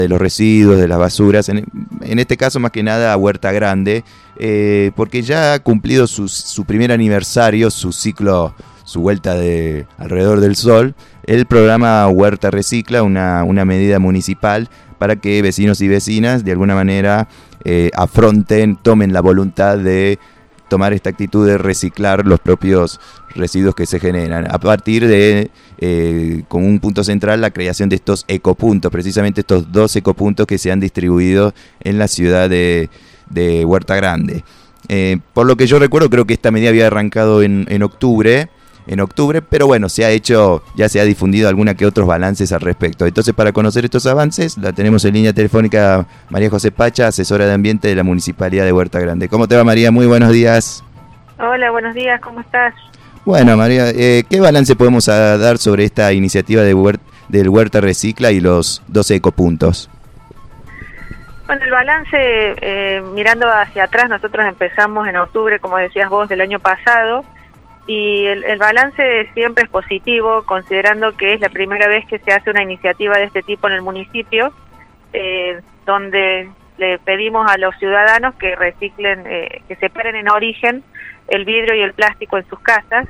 de los residuos, de las basuras, en este caso más que nada a Huerta Grande, porque ya ha cumplido su primer aniversario, su ciclo, su vuelta de alrededor del sol, el programa Huerta Recicla, una medida municipal para que vecinos y vecinas de alguna manera tomen la voluntad de tomar esta actitud de reciclar los propios residuos que se generan, a partir de, como un punto central, la creación de estos ecopuntos, precisamente estos 2 ecopuntos que se han distribuido en la ciudad de Huerta Grande. Por lo que yo recuerdo, creo que esta medida había arrancado en octubre, pero bueno, ya se ha difundido alguna que otros balances al respecto. Entonces, para conocer estos avances, la tenemos en línea telefónica María José Pacha, asesora de ambiente de la Municipalidad de Huerta Grande. ¿Cómo te va, María? Muy buenos días. Hola, buenos días, ¿cómo estás? Bueno, María, ¿qué balance podemos dar sobre esta iniciativa del Huerta Recicla y los 12 ecopuntos? Bueno, el balance, mirando hacia atrás, nosotros empezamos en octubre, como decías vos, del año pasado, y el balance siempre es positivo, considerando que es la primera vez que se hace una iniciativa de este tipo en el municipio, donde le pedimos a los ciudadanos que reciclen, que separen en origen el vidrio y el plástico en sus casas,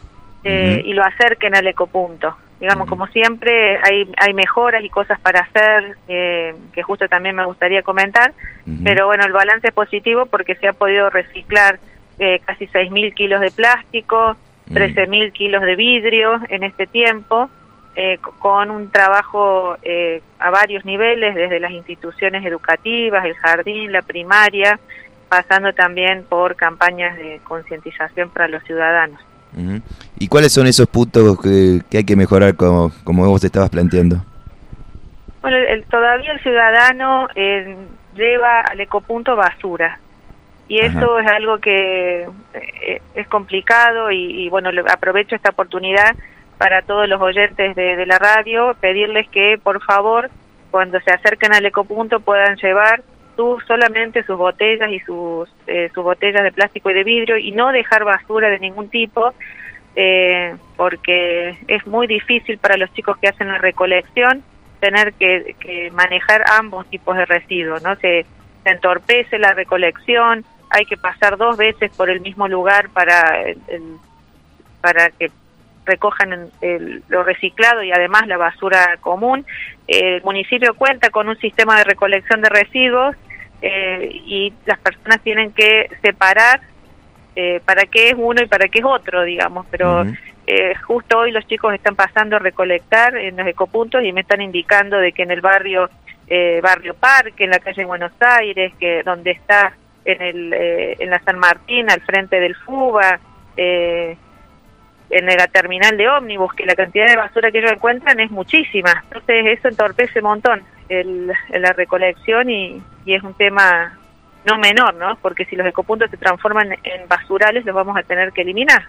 y lo acerquen al ecopunto. Digamos, como siempre, hay mejoras y cosas para hacer, que justo también me gustaría comentar, pero bueno, el balance es positivo porque se ha podido reciclar casi 6.000 kilos de plástico, 13.000 kilos de vidrio en este tiempo, con un trabajo a varios niveles, desde las instituciones educativas, el jardín, la primaria, pasando también por campañas de concientización para los ciudadanos. ¿Y cuáles son esos puntos que hay que mejorar, como vos te estabas planteando? Bueno, todavía el ciudadano lleva al ecopunto basura, y eso es algo que es complicado, y bueno, aprovecho esta oportunidad para todos los oyentes de la radio, pedirles que por favor, cuando se acerquen al ecopunto, puedan llevar solamente sus botellas y sus botellas de plástico y de vidrio, y no dejar basura de ningún tipo, porque es muy difícil para los chicos que hacen la recolección tener que manejar ambos tipos de residuos, ¿no? Se entorpece la recolección, hay que pasar 2 veces por el mismo lugar para que recojan lo reciclado y además la basura común. El municipio cuenta con un sistema de recolección de residuos, y las personas tienen que separar para qué es uno y para qué es otro, digamos, pero justo hoy los chicos están pasando a recolectar en los ecopuntos y me están indicando de que en el barrio Parque, en la calle Buenos Aires, que donde está en la San Martín, al frente del FUBA, en la terminal de ómnibus, que la cantidad de basura que ellos encuentran es muchísima. Entonces eso entorpece un montón la recolección, y es un tema no menor, ¿no? Porque si los ecopuntos se transforman en basurales, los vamos a tener que eliminar.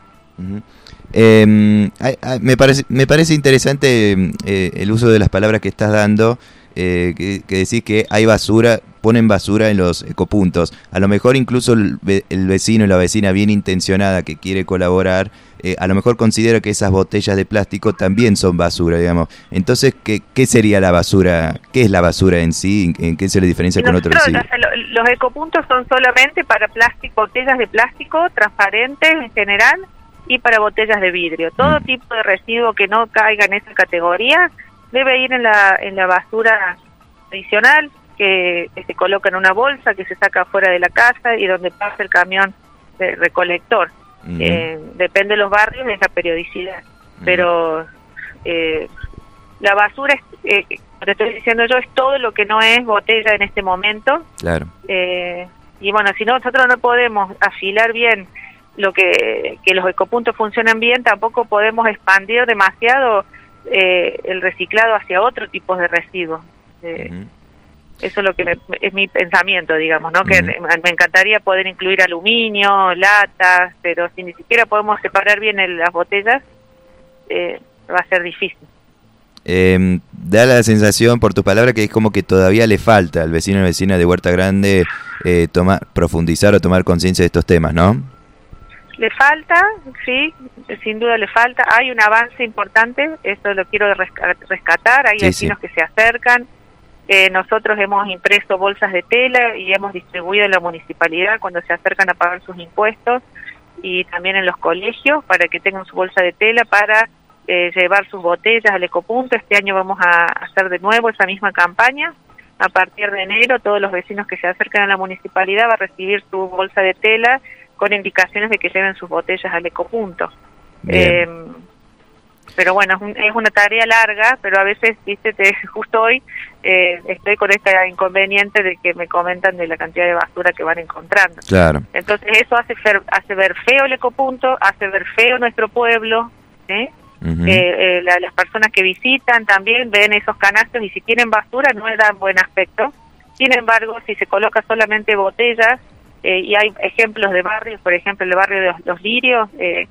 Me parece interesante el uso de las palabras que estás dando, que decís que hay basura, ponen basura en los ecopuntos. A lo mejor incluso el vecino y la vecina bien intencionada que quiere colaborar, a lo mejor considera que esas botellas de plástico también son basura, digamos. Entonces, ¿qué sería la basura? ¿Qué es la basura en sí? ¿En qué se le diferencia con otros residuos? Los ecopuntos son solamente para plástico, botellas de plástico transparentes en general, y para botellas de vidrio. Todo tipo de residuo que no caiga en esa categoría debe ir en la basura tradicional, que se coloca en una bolsa, que se saca afuera de la casa y donde pasa el camión recolector. Depende de los barrios, de la periodicidad. Pero la basura, te estoy diciendo yo, es todo lo que no es botella en este momento. Claro. Y bueno, si nosotros no podemos afilar bien que los ecopuntos funcionen bien, tampoco podemos expandir demasiado el reciclado hacia otro tipo de residuos. Eso es lo que es mi pensamiento, digamos, ¿no? Que me encantaría poder incluir aluminio, latas, pero si ni siquiera podemos separar bien las botellas, va a ser difícil. Da la sensación, por tus palabras, que es como que todavía le falta al vecino y vecina de Huerta Grande profundizar o tomar conciencia de estos temas, ¿no? Le falta, sí, sin duda le falta. Hay un avance importante, eso lo quiero rescatar. Hay vecinos que se acercan, Nosotros hemos impreso bolsas de tela y hemos distribuido en la municipalidad cuando se acercan a pagar sus impuestos, y también en los colegios para que tengan su bolsa de tela para llevar sus botellas al ecopunto. Este año vamos a hacer de nuevo esa misma campaña. A partir de enero, todos los vecinos que se acercan a la municipalidad van a recibir su bolsa de tela con indicaciones de que lleven sus botellas al ecopunto. Pero bueno, es una tarea larga, pero a veces, viste, justo hoy estoy con este inconveniente de que me comentan de la cantidad de basura que van encontrando. Claro. Entonces eso hace ver feo el ecopunto, hace ver feo nuestro pueblo, ¿eh? Las personas que visitan también ven esos canastos y si tienen basura no le dan buen aspecto. Sin embargo, si se coloca solamente botellas, y hay ejemplos de barrios, por ejemplo el barrio de los Lirios,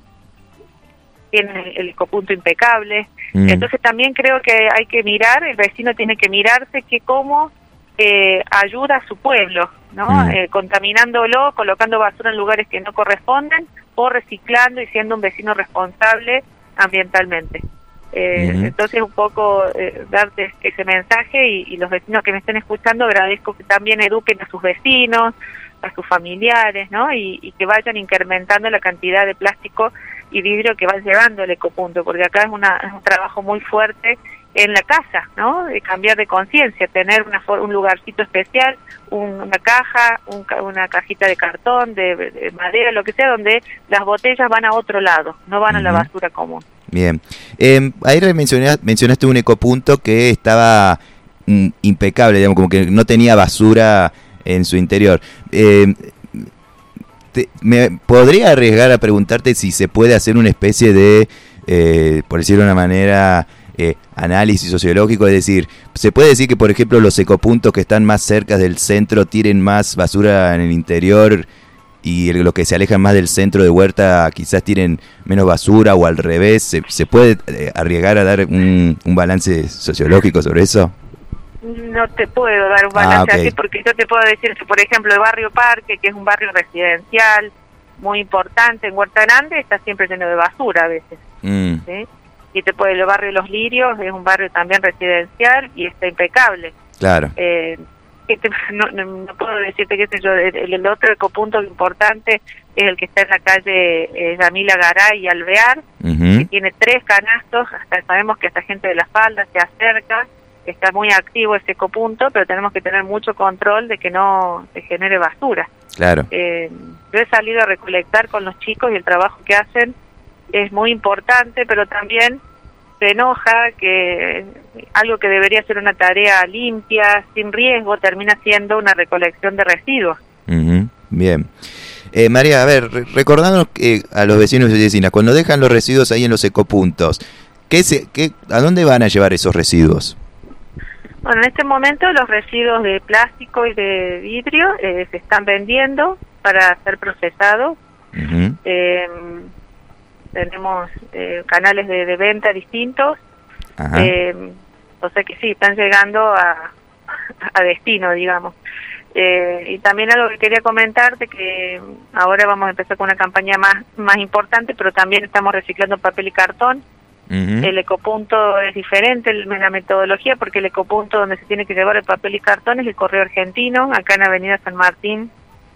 tiene el ecopunto impecable. Entonces también creo que hay que mirar, el vecino tiene que mirarse que cómo ayuda a su pueblo, ¿no? Contaminándolo, colocando basura en lugares que no corresponden, o reciclando y siendo un vecino responsable ambientalmente. Entonces un poco darte ese mensaje, y los vecinos que me estén escuchando agradezco que también eduquen a sus vecinos, a sus familiares, ¿no? Y que vayan incrementando la cantidad de plástico y vidrio que van llevando al ecopunto, porque acá es un trabajo muy fuerte en la casa, ¿no? De cambiar de conciencia, tener un lugarcito especial, una caja, una cajita de cartón, de madera, lo que sea, donde las botellas van a otro lado, no van a la basura común. Bien. Ahí mencionaste un ecopunto que estaba impecable, digamos, como que no tenía basura en su interior. Me podría arriesgar a preguntarte si se puede hacer una especie de, por decirlo de una manera, análisis sociológico, es decir, ¿se puede decir que, por ejemplo, los ecopuntos que están más cerca del centro tienen más basura en el interior y los que se alejan más del centro de Huerta quizás tienen menos basura, o al revés? ¿Se puede arriesgar a dar un balance sociológico sobre eso? No te puedo dar un balance así, porque yo te puedo decir que, por ejemplo, el barrio Parque, que es un barrio residencial muy importante en Huerta Grande, está siempre lleno de basura a veces. ¿Sí? Y el barrio Los Lirios es un barrio también residencial y está impecable. Claro. No puedo decirte, qué sé yo, el otro ecopunto importante es el que está en la calle Yamila Garay y Alvear, que tiene 3 canastos. Sabemos que esta gente de la falda se acerca, está muy activo ese ecopunto, pero tenemos que tener mucho control de que no se genere basura. Claro. Yo he salido a recolectar con los chicos y el trabajo que hacen es muy importante, pero también se enoja que algo que debería ser una tarea limpia, sin riesgo, termina siendo una recolección de residuos. Bien. María, a ver, recordándonos a los vecinos y vecinas, cuando dejan los residuos ahí en los ecopuntos, ¿a dónde van a llevar esos residuos? Bueno, en este momento los residuos de plástico y de vidrio se están vendiendo para ser procesados. Tenemos canales de venta distintos, o sea que sí, están llegando a destino, digamos. Y también algo que quería comentarte, que ahora vamos a empezar con una campaña más importante, pero también estamos reciclando papel y cartón. El ecopunto es diferente en la metodología, porque el ecopunto donde se tiene que llevar el papel y cartón es el Correo Argentino, acá en Avenida San Martín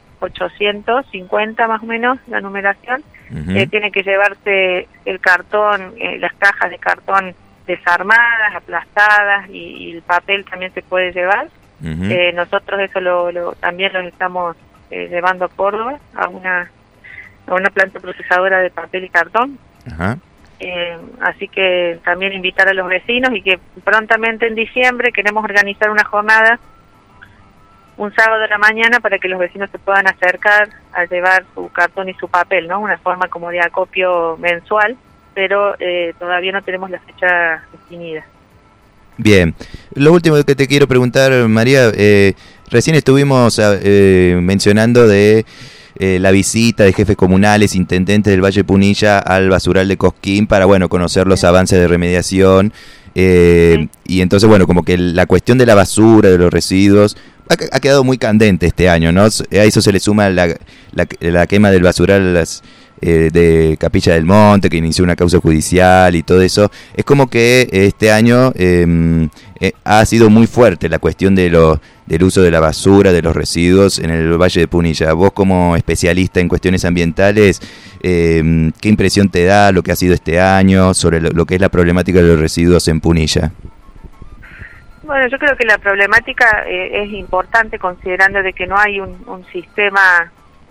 850 más o menos la numeración. Tiene que llevarse el cartón, las cajas de cartón desarmadas, aplastadas, y el papel también se puede llevar. Nosotros eso también lo estamos llevando a Córdoba, a una planta procesadora de papel y cartón. Así que también invitar a los vecinos, y que prontamente en diciembre queremos organizar una jornada un sábado de la mañana para que los vecinos se puedan acercar a llevar su cartón y su papel, ¿no? Una forma como de acopio mensual, pero todavía no tenemos la fecha definida. Bien, lo último que te quiero preguntar, María, recién estuvimos mencionando de la visita de jefes comunales, intendentes del Valle Punilla al basural de Cosquín para, bueno, conocer los avances de remediación, y entonces, bueno, como que la cuestión de la basura, de los residuos, ha quedado muy candente este año, ¿no? A eso se le suma la quema del basural de Capilla del Monte, que inició una causa judicial y todo eso. Es como que este año ha sido muy fuerte la cuestión del uso de la basura, de los residuos en el Valle de Punilla. Vos, como especialista en cuestiones ambientales, ¿qué impresión te da lo que ha sido este año sobre lo que es la problemática de los residuos en Punilla? Bueno, yo creo que la problemática es importante, considerando de que no hay un sistema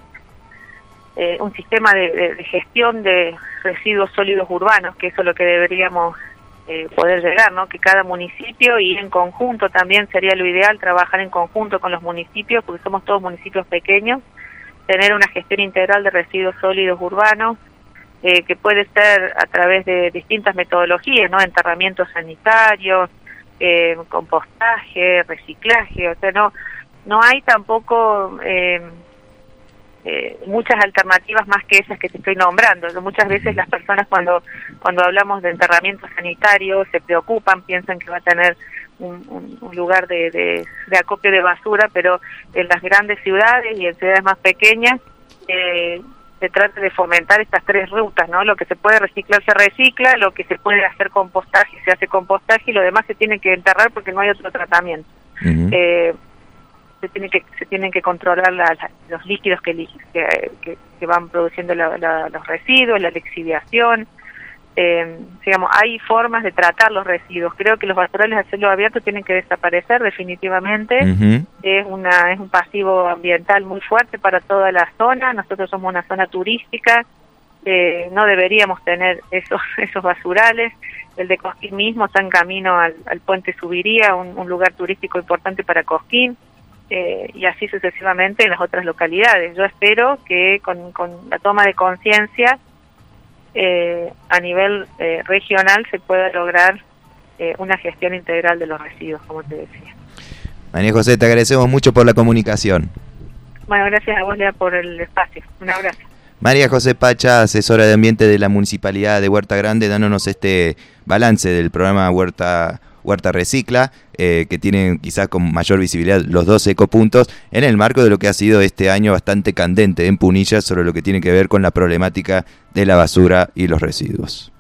de gestión de residuos sólidos urbanos, que eso es lo que deberíamos poder llegar, ¿no? Que cada municipio, y en conjunto también sería lo ideal, trabajar en conjunto con los municipios, porque somos todos municipios pequeños, tener una gestión integral de residuos sólidos urbanos, que puede ser a través de distintas metodologías, ¿no? Enterramientos sanitarios, compostaje, reciclaje. O sea, no hay tampoco muchas alternativas más que esas que te estoy nombrando. Muchas veces las personas cuando hablamos de enterramiento sanitario se preocupan, piensan que va a tener un lugar de acopio de basura, pero en las grandes ciudades y en ciudades más pequeñas se trata de fomentar estas tres rutas, ¿no? Lo que se puede reciclar se recicla, lo que se puede hacer compostaje se hace compostaje, y lo demás se tiene que enterrar porque no hay otro tratamiento. Uh-huh. Se tienen que controlar los líquidos que van produciendo los residuos, la lixiviación. Digamos, hay formas de tratar los residuos. Creo que los basurales a cielo abierto tienen que desaparecer definitivamente. Uh-huh. Es un pasivo ambiental muy fuerte para toda la zona. Nosotros somos una zona turística, no deberíamos tener esos basurales. El de Cosquín mismo está en camino al puente Subiría, un lugar turístico importante para Cosquín. Y así sucesivamente en las otras localidades. Yo espero que con la toma de conciencia a nivel regional se pueda lograr una gestión integral de los residuos, como te decía. María José, te agradecemos mucho por la comunicación. Bueno, gracias a vos, Lea, por el espacio. Un abrazo. María José Pacha, asesora de ambiente de la Municipalidad de Huerta Grande, dándonos este balance del programa Huerta Recicla, que tienen quizás con mayor visibilidad los 2 ecopuntos, en el marco de lo que ha sido este año bastante candente en Punilla sobre lo que tiene que ver con la problemática de la basura y los residuos.